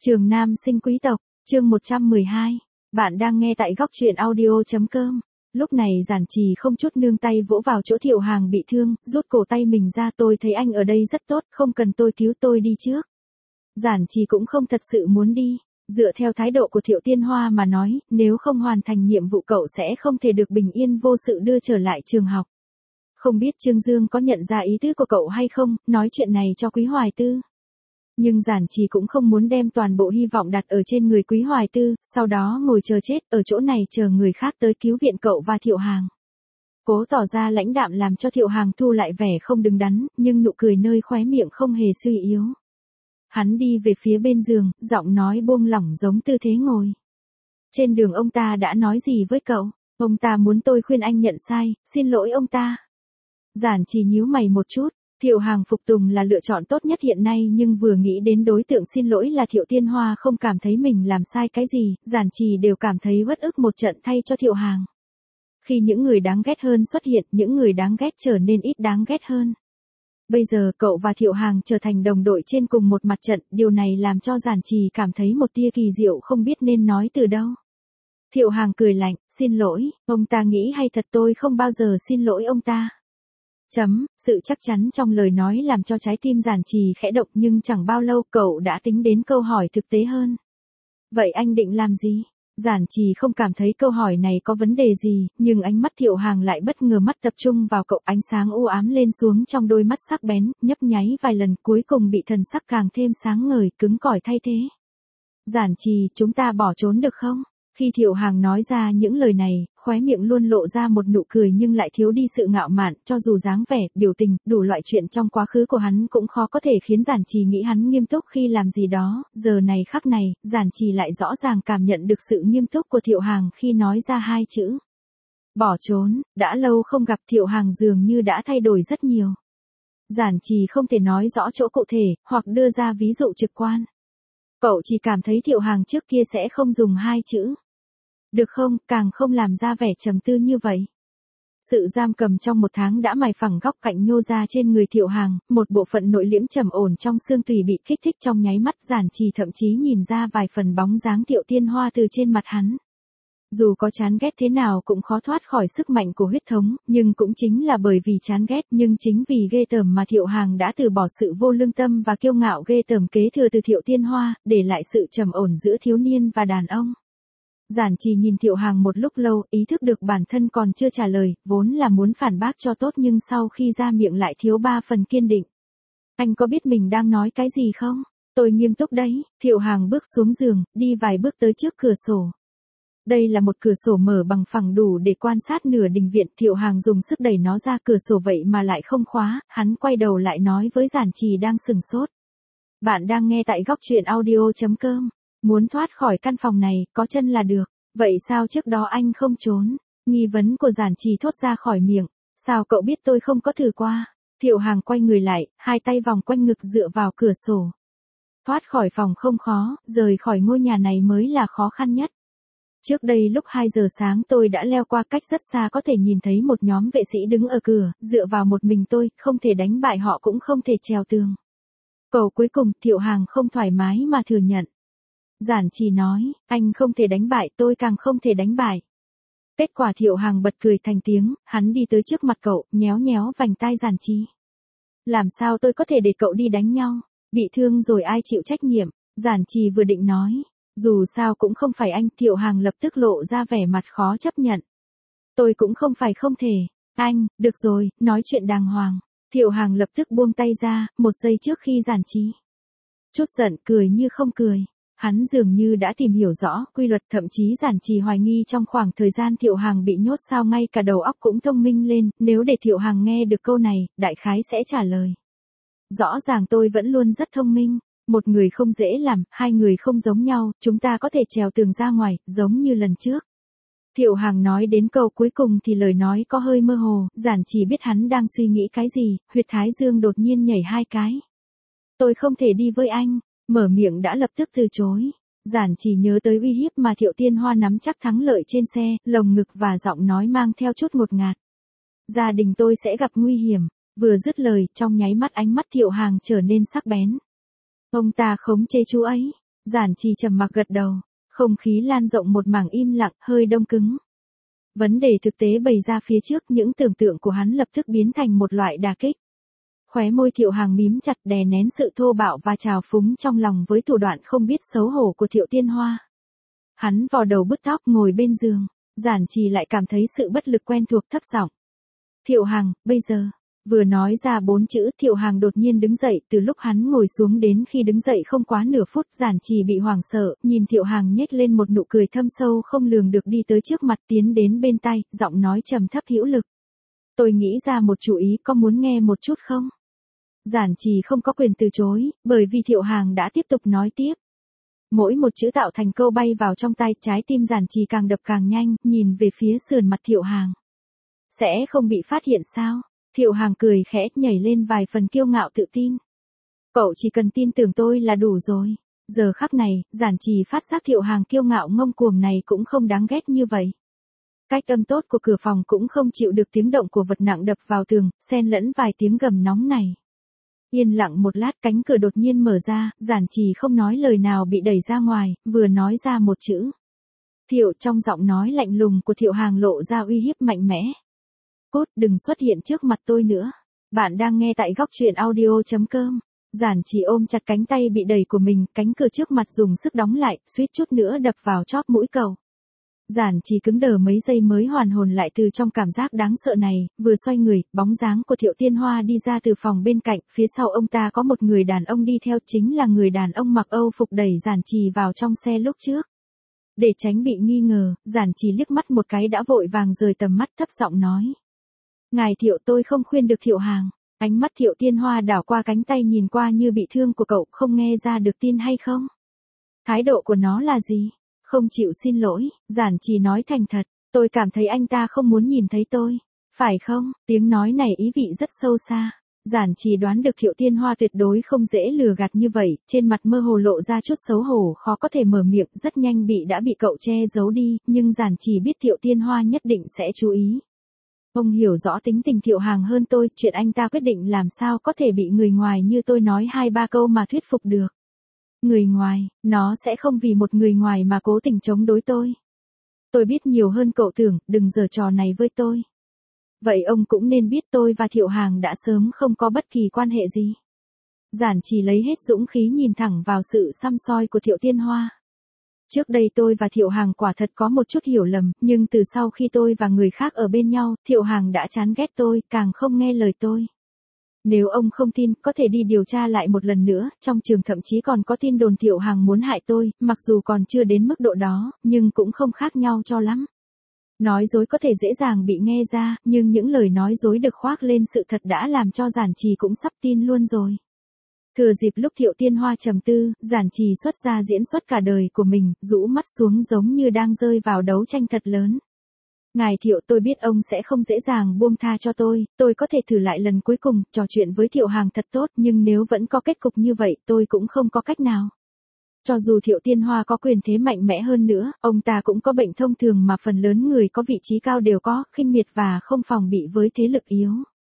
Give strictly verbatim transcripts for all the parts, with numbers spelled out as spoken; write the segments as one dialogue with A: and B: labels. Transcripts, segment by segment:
A: Trường Nam sinh quý tộc, chương một trăm mười hai. Bạn đang nghe tại góc truyện audio.com. Lúc này Giản Trì không chút nương tay vỗ vào chỗ Thiệu Hàng bị thương, rút cổ tay mình ra. Tôi thấy anh ở đây rất tốt, không cần tôi cứu, tôi đi trước. Giản Trì cũng không thật sự muốn đi. Dựa theo thái độ của Thiệu Tiên Hoa mà nói, nếu không hoàn thành nhiệm vụ cậu sẽ không thể được bình yên vô sự đưa trở lại trường học. Không biết Trương Dương có nhận ra ý tứ của cậu hay không, nói chuyện này cho Quý Hoài Tư. Nhưng Giản Trì cũng không muốn đem toàn bộ hy vọng đặt ở trên người Quý Hoài Tư, sau đó ngồi chờ chết ở chỗ này chờ người khác tới cứu viện cậu và Thiệu Hàng. Cố tỏ ra lãnh đạm làm cho Thiệu Hàng thu lại vẻ không đứng đắn, nhưng nụ cười nơi khóe miệng không hề suy yếu. Hắn đi về phía bên giường, giọng nói buông lỏng giống tư thế ngồi. Trên đường ông ta đã nói gì với cậu? Ông ta muốn tôi khuyên anh nhận sai, xin lỗi ông ta. Giản Trì nhíu mày một chút. Thiệu Hàng phục tùng là lựa chọn tốt nhất hiện nay, nhưng vừa nghĩ đến đối tượng xin lỗi là Thiệu Tiên Hoa không cảm thấy mình làm sai cái gì, Giản Trì đều cảm thấy uất ức một trận thay cho Thiệu Hàng. Khi những người đáng ghét hơn xuất hiện, những người đáng ghét trở nên ít đáng ghét hơn. Bây giờ cậu và Thiệu Hàng trở thành đồng đội trên cùng một mặt trận, điều này làm cho Giản Trì cảm thấy một tia kỳ diệu không biết nên nói từ đâu. Thiệu Hàng cười lạnh, xin lỗi, ông ta nghĩ hay thật tôi không bao giờ xin lỗi ông ta. Chấm, sự chắc chắn trong lời nói làm cho trái tim Giản Trì khẽ động, nhưng chẳng bao lâu cậu đã tính đến câu hỏi thực tế hơn. Vậy anh định làm gì? Giản Trì không cảm thấy câu hỏi này có vấn đề gì, nhưng ánh mắt Thiệu Hàng lại bất ngờ mắt tập trung vào cậu, ánh sáng u ám lên xuống trong đôi mắt sắc bén, nhấp nháy vài lần cuối cùng bị thần sắc càng thêm sáng ngời, cứng cỏi thay thế. Giản Trì, chúng ta bỏ trốn được không? Khi Thiệu Hàng nói ra những lời này, khóe miệng luôn lộ ra một nụ cười nhưng lại thiếu đi sự ngạo mạn, cho dù dáng vẻ, biểu tình, đủ loại chuyện trong quá khứ của hắn cũng khó có thể khiến Giản Trì nghĩ hắn nghiêm túc khi làm gì đó, giờ này khắc này, Giản Trì lại rõ ràng cảm nhận được sự nghiêm túc của Thiệu Hàng khi nói ra hai chữ. Bỏ trốn, đã lâu không gặp Thiệu Hàng dường như đã thay đổi rất nhiều. Giản Trì không thể nói rõ chỗ cụ thể, hoặc đưa ra ví dụ trực quan. Cậu chỉ cảm thấy Thiệu Hàng trước kia sẽ không dùng hai chữ. Được không, càng không làm ra vẻ trầm tư như vậy. Sự giam cầm trong một tháng đã mài phẳng góc cạnh nhô ra trên người Thiệu Hàng, một bộ phận nội liễm trầm ổn trong xương tủy bị kích thích trong nháy mắt. Giản Trì thậm chí nhìn ra vài phần bóng dáng Thiệu Tiên Hoa từ trên mặt hắn. Dù có chán ghét thế nào cũng khó thoát khỏi sức mạnh của huyết thống, nhưng cũng chính là bởi vì chán ghét, nhưng chính vì ghê tởm mà Thiệu Hàng đã từ bỏ sự vô lương tâm và kiêu ngạo ghê tởm kế thừa từ Thiệu Tiên Hoa, để lại sự trầm ổn giữa thiếu niên và đàn ông. Giản Trì nhìn Thiệu Hàng một lúc lâu, ý thức được bản thân còn chưa trả lời, vốn là muốn phản bác cho tốt nhưng sau khi ra miệng lại thiếu ba phần kiên định. Anh có biết mình đang nói cái gì không? Tôi nghiêm túc đấy. Thiệu Hàng bước xuống giường, đi vài bước tới trước cửa sổ. Đây là một cửa sổ mở bằng phẳng đủ để quan sát nửa đình viện. Thiệu Hàng dùng sức đẩy nó ra, cửa sổ vậy mà lại không khóa. Hắn quay đầu lại nói với Giản Trì đang sừng sốt. Bạn đang nghe tại góc truyện audio.com. Muốn thoát khỏi căn phòng này, có chân là được. Vậy sao trước đó anh không trốn? Nghi vấn của Giản Trì thốt ra khỏi miệng. Sao cậu biết tôi không có thử qua? Thiệu Hàng quay người lại, hai tay vòng quanh ngực dựa vào cửa sổ. Thoát khỏi phòng không khó, rời khỏi ngôi nhà này mới là khó khăn nhất. Trước đây lúc hai giờ sáng tôi đã leo qua cách rất xa có thể nhìn thấy một nhóm vệ sĩ đứng ở cửa, dựa vào một mình tôi, không thể đánh bại họ cũng không thể trèo tường. Cầu cuối cùng, Thiệu Hàng không thoải mái mà thừa nhận. Giản Trì nói, anh không thể đánh bại, tôi càng không thể đánh bại. Kết quả Thiệu Hàng bật cười thành tiếng, hắn đi tới trước mặt cậu, nhéo nhéo vành tai Giản Trì. Làm sao tôi có thể để cậu đi đánh nhau? Bị thương rồi ai chịu trách nhiệm? Giản Trì vừa định nói. Dù sao cũng không phải anh. Thiệu Hàng lập tức lộ ra vẻ mặt khó chấp nhận. Tôi cũng không phải không thể. Anh, được rồi, nói chuyện đàng hoàng. Thiệu Hàng lập tức buông tay ra, một giây trước khi Giản Trì chút giận cười như không cười. Hắn dường như đã tìm hiểu rõ quy luật, thậm chí Giản Trì hoài nghi trong khoảng thời gian Thiệu Hàng bị nhốt sao ngay cả đầu óc cũng thông minh lên, nếu để Thiệu Hàng nghe được câu này, đại khái sẽ trả lời. Rõ ràng tôi vẫn luôn rất thông minh, một người không dễ làm, hai người không giống nhau, chúng ta có thể trèo tường ra ngoài, giống như lần trước. Thiệu Hàng nói đến câu cuối cùng thì lời nói có hơi mơ hồ, Giản Trì biết hắn đang suy nghĩ cái gì, huyệt thái dương đột nhiên nhảy hai cái. Tôi không thể đi với anh. Mở miệng đã lập tức từ chối. Giản Trì nhớ tới uy hiếp mà Thiệu Tiên Hoa nắm chắc thắng lợi trên xe, lồng ngực và giọng nói mang theo chút ngột ngạt. Gia đình tôi sẽ gặp nguy hiểm. Vừa dứt lời, trong nháy mắt ánh mắt Thiệu Hàng trở nên sắc bén. Ông ta khống chế chú ấy. Giản Trì trầm mặc gật đầu, không khí lan rộng một mảng im lặng, hơi đông cứng. Vấn đề thực tế bày ra phía trước, những tưởng tượng của hắn lập tức biến thành một loại đả kích. Khóe môi Thiệu Hàng mím chặt, đè nén sự thô bạo và trào phúng trong lòng với thủ đoạn không biết xấu hổ của Thiệu Tiên Hoa. Hắn vò đầu bứt tóc ngồi bên giường, Giản Trì lại cảm thấy sự bất lực quen thuộc, thấp giọng. Thiệu Hàng, bây giờ. Vừa nói ra bốn chữ, Thiệu Hàng đột nhiên đứng dậy, từ lúc hắn ngồi xuống đến khi đứng dậy không quá nửa phút, Giản Trì bị hoảng sợ, nhìn Thiệu Hàng nhếch lên một nụ cười thâm sâu không lường được, đi tới trước mặt, tiến đến bên tai, giọng nói trầm thấp hữu lực. Tôi nghĩ ra một chủ ý, có muốn nghe một chút không? Giản Trì không có quyền từ chối, bởi vì Thiệu Hàng đã tiếp tục nói tiếp. Mỗi một chữ tạo thành câu bay vào trong tai, trái tim Giản Trì càng đập càng nhanh, nhìn về phía sườn mặt Thiệu Hàng. Sẽ không bị phát hiện sao? Thiệu Hàng cười khẽ, nhảy lên vài phần kiêu ngạo tự tin. Cậu chỉ cần tin tưởng tôi là đủ rồi. Giờ khắc này, Giản Trì phát giác Thiệu Hàng kiêu ngạo ngông cuồng này cũng không đáng ghét như vậy. Cách âm tốt của cửa phòng cũng không chịu được tiếng động của vật nặng đập vào tường, xen lẫn vài tiếng gầm nóng này. Yên lặng một lát, cánh cửa đột nhiên mở ra, Giản Trì không nói lời nào bị đẩy ra ngoài, vừa nói ra một chữ. Thiệu, trong giọng nói lạnh lùng của Thiệu Hàng lộ ra uy hiếp mạnh mẽ. Cút, đừng xuất hiện trước mặt tôi nữa. Bạn đang nghe tại góc truyện audio chấm com. Giản Trì ôm chặt cánh tay bị đẩy của mình, cánh cửa trước mặt dùng sức đóng lại, suýt chút nữa đập vào chóp mũi cầu. Giản Trì cứng đờ mấy giây mới hoàn hồn lại từ trong cảm giác đáng sợ này, vừa xoay người, bóng dáng của Thiệu Tiên Hoa đi ra từ phòng bên cạnh, phía sau ông ta có một người đàn ông đi theo, chính là người đàn ông mặc Âu phục đẩy Giản Trì vào trong xe lúc trước. Để tránh bị nghi ngờ, Giản Trì liếc mắt một cái đã vội vàng rời tầm mắt, thấp giọng nói. Ngài Thiệu, tôi không khuyên được Thiệu Hàng. Ánh mắt Thiệu Tiên Hoa đảo qua cánh tay nhìn qua như bị thương của cậu, không nghe ra được tin hay không? Thái độ của nó là gì? Không chịu xin lỗi, Giản Trì nói thành thật, tôi cảm thấy anh ta không muốn nhìn thấy tôi. Phải không? Tiếng nói này ý vị rất sâu xa. Giản Trì đoán được Thiệu Tiên Hoa tuyệt đối không dễ lừa gạt như vậy, trên mặt mơ hồ lộ ra chút xấu hổ, khó có thể mở miệng, rất nhanh bị đã bị cậu che giấu đi, nhưng Giản Trì biết Thiệu Tiên Hoa nhất định sẽ chú ý. Ông hiểu rõ tính tình Thiệu Hàng hơn tôi, chuyện anh ta quyết định làm sao có thể bị người ngoài như tôi nói hai ba câu mà thuyết phục được. Người ngoài, nó sẽ không vì một người ngoài mà cố tình chống đối tôi. Tôi biết nhiều hơn cậu tưởng, đừng giở trò này với tôi. Vậy ông cũng nên biết tôi và Thiệu Hàng đã sớm không có bất kỳ quan hệ gì. Giản Trì lấy hết dũng khí nhìn thẳng vào sự săm soi của Thiệu Tiên Hoa. Trước đây tôi và Thiệu Hàng quả thật có một chút hiểu lầm, nhưng từ sau khi tôi và người khác ở bên nhau, Thiệu Hàng đã chán ghét tôi, càng không nghe lời tôi. Nếu ông không tin, có thể đi điều tra lại một lần nữa, trong trường thậm chí còn có tin đồn Thiệu Hàng muốn hại tôi, mặc dù còn chưa đến mức độ đó, nhưng cũng không khác nhau cho lắm. Nói dối có thể dễ dàng bị nghe ra, nhưng những lời nói dối được khoác lên sự thật đã làm cho Giản Trì cũng sắp tin luôn rồi. Thừa dịp lúc Thiệu Tiên Hoa trầm tư, Giản Trì xuất ra diễn xuất cả đời của mình, rũ mắt xuống giống như đang rơi vào đấu tranh thật lớn. Ngài Thiệu, tôi biết ông sẽ không dễ dàng buông tha cho tôi, tôi có thể thử lại lần cuối cùng, trò chuyện với Thiệu Hàng thật tốt, nhưng nếu vẫn có kết cục như vậy, tôi cũng không có cách nào. Cho dù Thiệu Tiên Hoa có quyền thế mạnh mẽ hơn nữa, ông ta cũng có bệnh thông thường mà phần lớn người có vị trí cao đều có, khinh miệt và không phòng bị với thế lực yếu.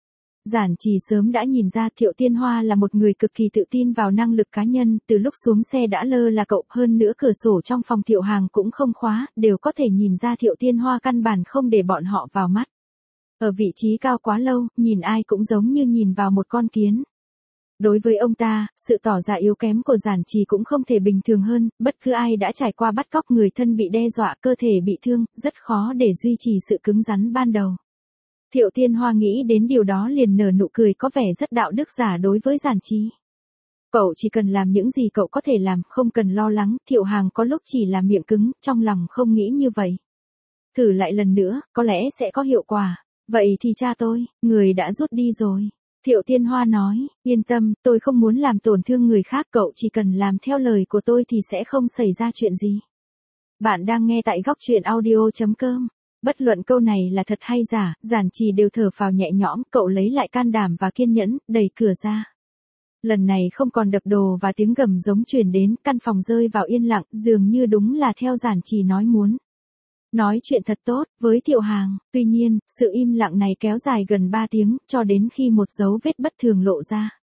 A: Giản Trì sớm đã nhìn ra Thiệu Tiên Hoa là một người cực kỳ tự tin vào năng lực cá nhân, từ lúc xuống xe đã lơ là cậu, hơn nữa cửa sổ trong phòng Thiệu Hàng cũng không khóa, đều có thể nhìn ra Thiệu Tiên Hoa căn bản không để bọn họ vào mắt. Ở vị trí cao quá lâu, nhìn ai cũng giống như nhìn vào một con kiến. Đối với ông ta, sự tỏ ra yếu kém của Giản Trì cũng không thể bình thường hơn, bất cứ ai đã trải qua bắt cóc người thân bị đe dọa, cơ thể bị thương, rất khó để duy trì sự cứng rắn ban đầu. Thiệu Tiên Hoa nghĩ đến điều đó liền nở nụ cười có vẻ rất đạo đức giả đối với Giản Trì. Cậu chỉ cần làm những gì cậu có thể làm, không cần lo lắng, Thiệu Hàng có lúc chỉ là miệng cứng, trong lòng không nghĩ như vậy. Thử lại lần nữa, có lẽ sẽ có hiệu quả. Vậy thì cha tôi, người đã rút đi rồi. Thiệu Tiên Hoa nói, yên tâm, tôi không muốn làm tổn thương người khác, cậu chỉ cần làm theo lời của tôi thì sẽ không xảy ra chuyện gì. Bạn đang nghe tại góc truyện audio chấm com. Bất luận câu này là thật hay giả, Giản Trì đều thở phào nhẹ nhõm, cậu lấy lại can đảm và kiên nhẫn, đẩy cửa ra. Lần này không còn đập đồ và tiếng gầm giống truyền đến, căn phòng rơi vào yên lặng, dường như đúng là theo Giản Trì nói muốn. Nói chuyện thật tốt, với Thiệu Hàng, tuy nhiên, sự im lặng này kéo dài gần ba tiếng, cho đến khi một dấu vết bất thường lộ ra.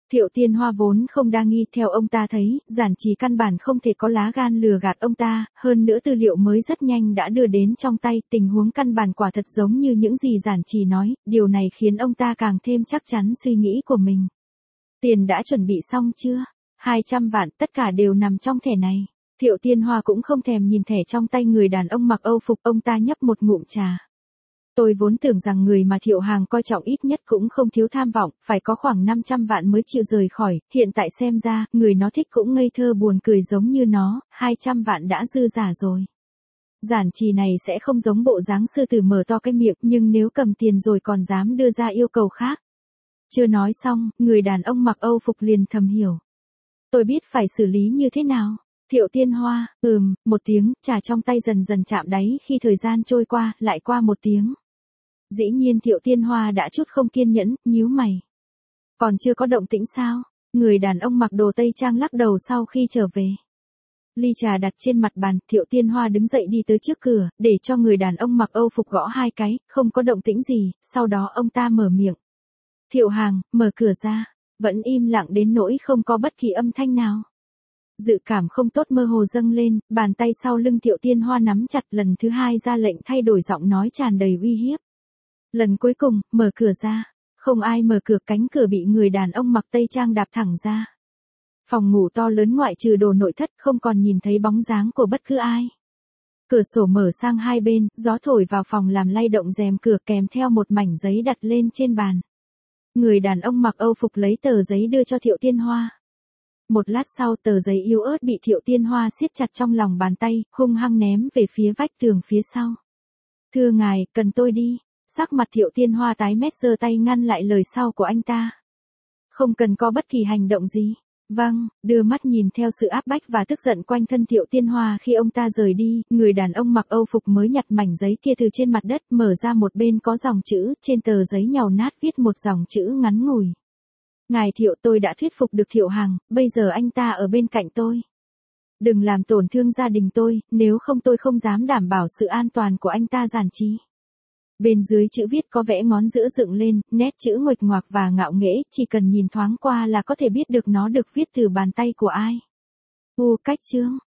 A: Thiệu Tiên Hoa vốn không đa nghi, theo ông ta thấy, Giản Trì căn bản không thể có lá gan lừa gạt ông ta, hơn nữa tư liệu mới rất nhanh đã đưa đến trong tay, tình huống căn bản quả thật giống như những gì Giản Trì nói, điều này khiến ông ta càng thêm chắc chắn suy nghĩ của mình. Tiền đã chuẩn bị xong chưa? hai trăm vạn, tất cả đều nằm trong thẻ này. Thiệu Tiên Hoa cũng không thèm nhìn thẻ trong tay người đàn ông mặc Âu phục, ông ta nhấp một ngụm trà. Tôi vốn tưởng rằng người mà Thiệu Hàng coi trọng ít nhất cũng không thiếu tham vọng, phải có khoảng năm trăm vạn mới chịu rời khỏi, hiện tại xem ra, người nó thích cũng ngây thơ buồn cười giống như nó, hai trăm vạn đã dư giả rồi. Giản Trì này sẽ không giống bộ dáng sư tử mở to cái miệng, nhưng nếu cầm tiền rồi còn dám đưa ra yêu cầu khác. Chưa nói xong, người đàn ông mặc Âu phục liền thầm hiểu. Tôi biết phải xử lý như thế nào. Thiệu Tiên Hoa, ừm, một tiếng, trà trong tay dần dần chạm đáy, khi thời gian trôi qua, lại qua một tiếng. Dĩ nhiên Thiệu Tiên Hoa đã chút không kiên nhẫn, nhíu mày. Còn chưa có động tĩnh sao? Người đàn ông mặc đồ tây trang lắc đầu sau khi trở về. Ly trà đặt trên mặt bàn, Thiệu Tiên Hoa đứng dậy đi tới trước cửa, để cho người đàn ông mặc Âu phục gõ hai cái, không có động tĩnh gì, sau đó ông ta mở miệng. Thiệu Hàng, mở cửa ra, vẫn im lặng đến nỗi không có bất kỳ âm thanh nào. Dự cảm không tốt mơ hồ dâng lên, bàn tay sau lưng Thiệu Tiên Hoa nắm chặt, lần thứ hai ra lệnh thay đổi giọng nói tràn đầy uy hiếp. Lần cuối cùng, mở cửa ra. Không ai mở cửa, cánh cửa bị người đàn ông mặc tây trang đạp thẳng ra. Phòng ngủ to lớn ngoại trừ đồ nội thất, không còn nhìn thấy bóng dáng của bất cứ ai. Cửa sổ mở sang hai bên, gió thổi vào phòng làm lay động rèm cửa kèm theo một mảnh giấy đặt lên trên bàn. Người đàn ông mặc Âu phục lấy tờ giấy đưa cho Thiệu Tiên Hoa. Một lát sau tờ giấy yếu ớt bị Thiệu Tiên Hoa siết chặt trong lòng bàn tay, hung hăng ném về phía vách tường phía sau. Thưa ngài, cần tôi đi. Sắc mặt Thiệu Tiên Hoa tái mét, giơ tay ngăn lại lời sau của anh ta. Không cần có bất kỳ hành động gì. Vâng, đưa mắt nhìn theo sự áp bách và tức giận quanh thân Thiệu Tiên Hoa khi ông ta rời đi, người đàn ông mặc Âu phục mới nhặt mảnh giấy kia từ trên mặt đất, mở ra một bên có dòng chữ, trên tờ giấy nhàu nát viết một dòng chữ ngắn ngủi. Ngài Thiệu, tôi đã thuyết phục được Thiệu Hàng, bây giờ anh ta ở bên cạnh tôi. Đừng làm tổn thương gia đình tôi, nếu không tôi không dám đảm bảo sự an toàn của anh ta. Giản Trì. Bên dưới chữ viết có vẽ ngón giữa dựng lên, nét chữ nguệch ngoạc và ngạo nghễ, chỉ cần nhìn thoáng qua là có thể biết được nó được viết từ bàn tay của ai. U cách chương.